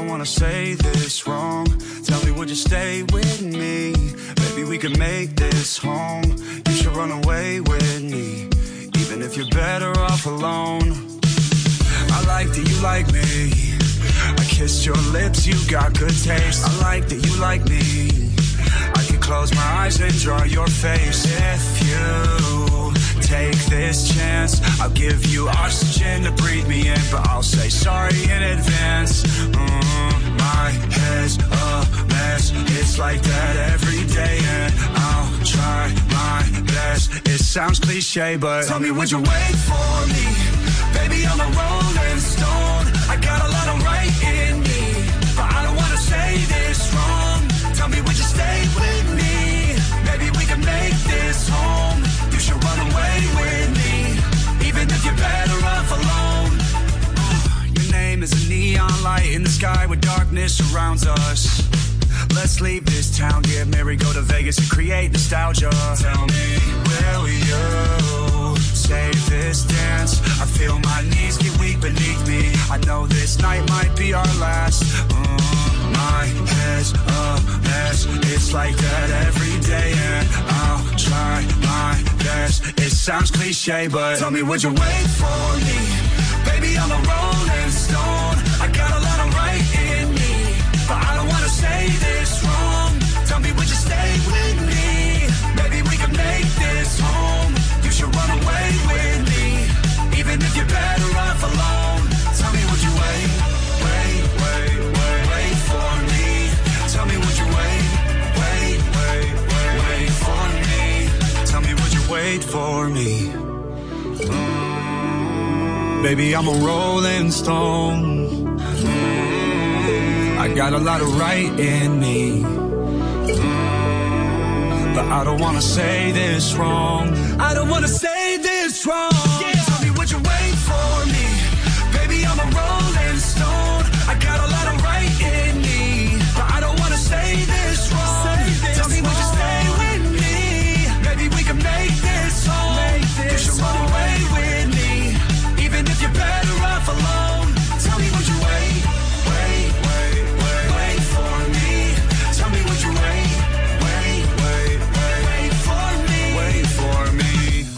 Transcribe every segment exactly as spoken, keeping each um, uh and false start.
don't wanna say this wrong. Tell me, would you stay with me? Maybe we could make this home. You should run away with me, even if you're better off alone. I like that you like me. I kissed your lips, you got good taste. I like that you like me. I could close my eyes and draw your face. If you take this chance, I'll give you oxygen to breathe me in, but I'll say sorry in advance. Mm, my head's a mess. It's like that every day, and I'll try my best. It sounds cliche, but tell me, would you wait for me? Baby, I'm a rolling stone. I got a lot of right in me, but I don't wanna say this wrong. Tell me, would you stay with me? Maybe we can make this home. You should run away with me, even if you're better off alone. Your name is a neon light in the sky where darkness surrounds us. Let's leave this town, get married, go to Vegas and create nostalgia. Tell me, will you save this dance? I feel my knees get weak beneath me. I know this night might be our last. Mm, my head's a mess. It's like that every day, and I'll try my best. It sounds cliche, but tell me, would you wait for me? Baby, I'm a rolling stone. I got a lot of right in me, but I don't wanna say this wrong. Tell me, would you stay with me? Maybe we can make this home. You should run away with me, even if you're better off alone. Tell me, would you wait, wait, wait, wait, wait for me? Tell me, would you wait, wait, wait, wait, wait for me? Tell me, would you wait for me? Mm, baby, I'm a rolling stone. Mm, I got a lot of right in me, mm, but I don't wanna say this wrong. I don't wanna say this wrong. Yeah. Tell me, would you wait for me? Baby, I'm a rolling stone. I got a lot of right in me, but I don't wanna say this wrong. Say this Tell me, would you stay with me? Maybe we can make this home. Make this you should run away with me, even if you're better off alone. Tell me, would you wait, wait, wait, wait, wait for me? Tell me, would you wait, wait, wait, wait, wait for me? Wait for me.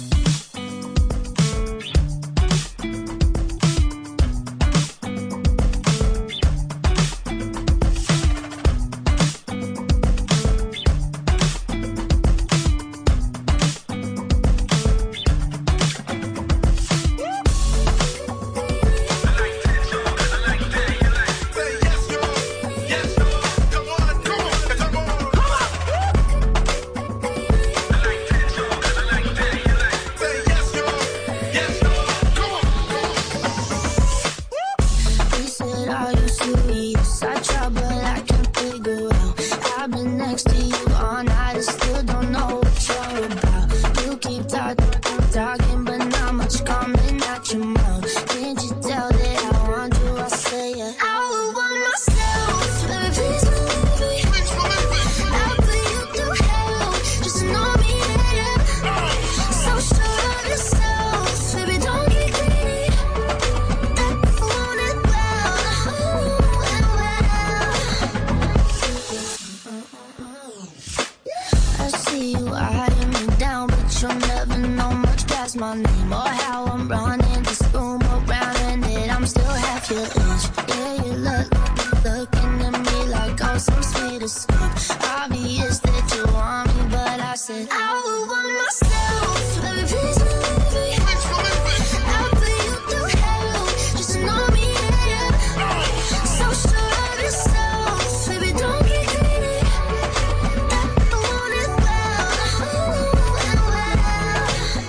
My name or how I'm running this room around, and it I'm still half your age. Yeah, you look, looking at me like I'm some sweet escape. Obvious that you want me, but I said I would want myself. Baby, please believe me. I'll put you through hell just to know me, yeah. So sure of yourself, baby, don't get greedy. I want it well, and well.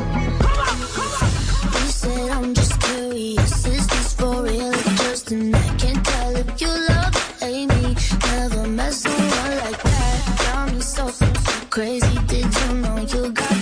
You said I'm just curious, is this for real or just an act? Can't tell if you love or hate me. Never met someone like that. Got me so, so, so crazy. Did you know you got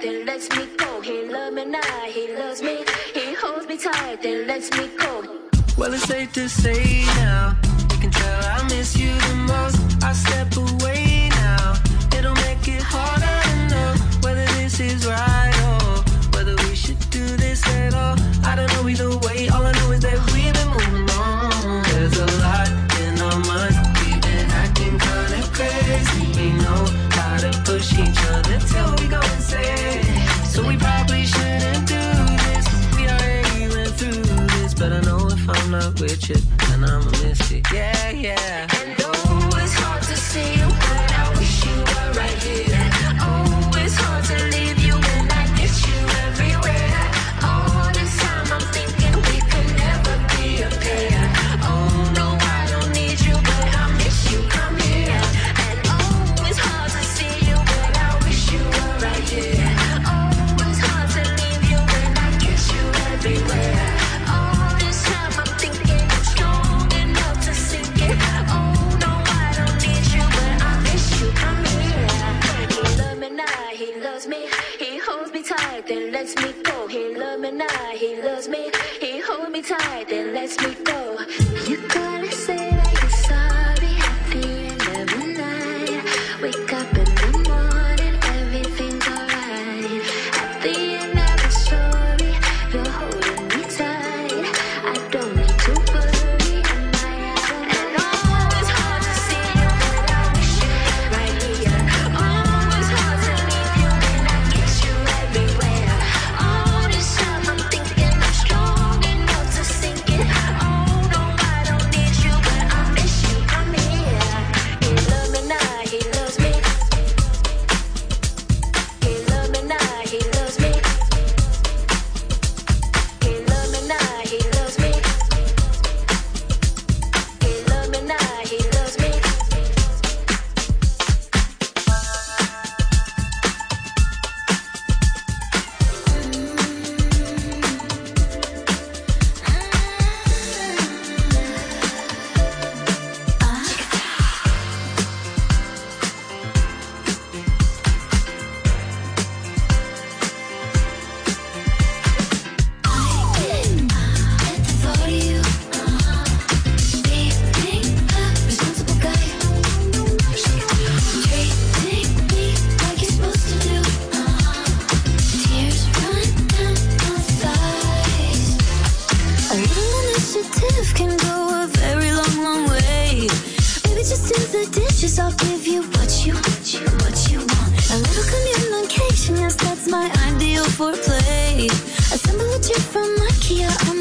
then lets me go. He love me now, he loves me. He holds me tight, then lets me go. Well, it's safe to say now, you can tell I miss you the most. I step away now, it'll make it harder to know whether this is right or whether we should do this at all. I don't know either way, all I know is that we've been moving on. There's a lot in our minds, we've been acting kinda crazy. We know how to push each other till we go insane. So we probably shouldn't do this, we already went through this. But I know if I'm not with you, then I'ma miss it, yeah, yeah. And oh, it's hard to see you, but I wish you were right here. Oh, it's hard to leave you when I miss you everywhere. All this time I'm thinking we could never be a pair. Oh no, I don't need you, but I miss you, come here. And oh, it's hard to see you, but I wish you were right here. Oh, it's hard to leave you when I miss you everywhere. All this time I'm thinking I'm strong enough to sink it. Oh no, I don't need you, but I miss you, come here. He love me now, he loves me. He holds me tight, then lets me go. He love me now, he loves me. He holds me tight, then lets me go. You gotta say that you're sorry at the end of the night. Wake up in the morning, everything's alright. At the end of the story, you're holding me tight. I don't need to worry, am I out? And oh, it's hard to see you, but I wish you were right here. Oh, it's hard to leave you when I miss you everywhere. All this time I'm thinking I'm strong enough to sink it. Oh no, I don't need you, but I miss you, come here. He love me now, he loves me. He love me now, he loves me. He love me now, he loves me. He love me now, he loves me. A little initiative can go a very long, long way. Baby, just do the dishes, I'll give you what you, what you, what you want. A little communication, yes, that's my ideal foreplay. Assemble a chair from IKEA,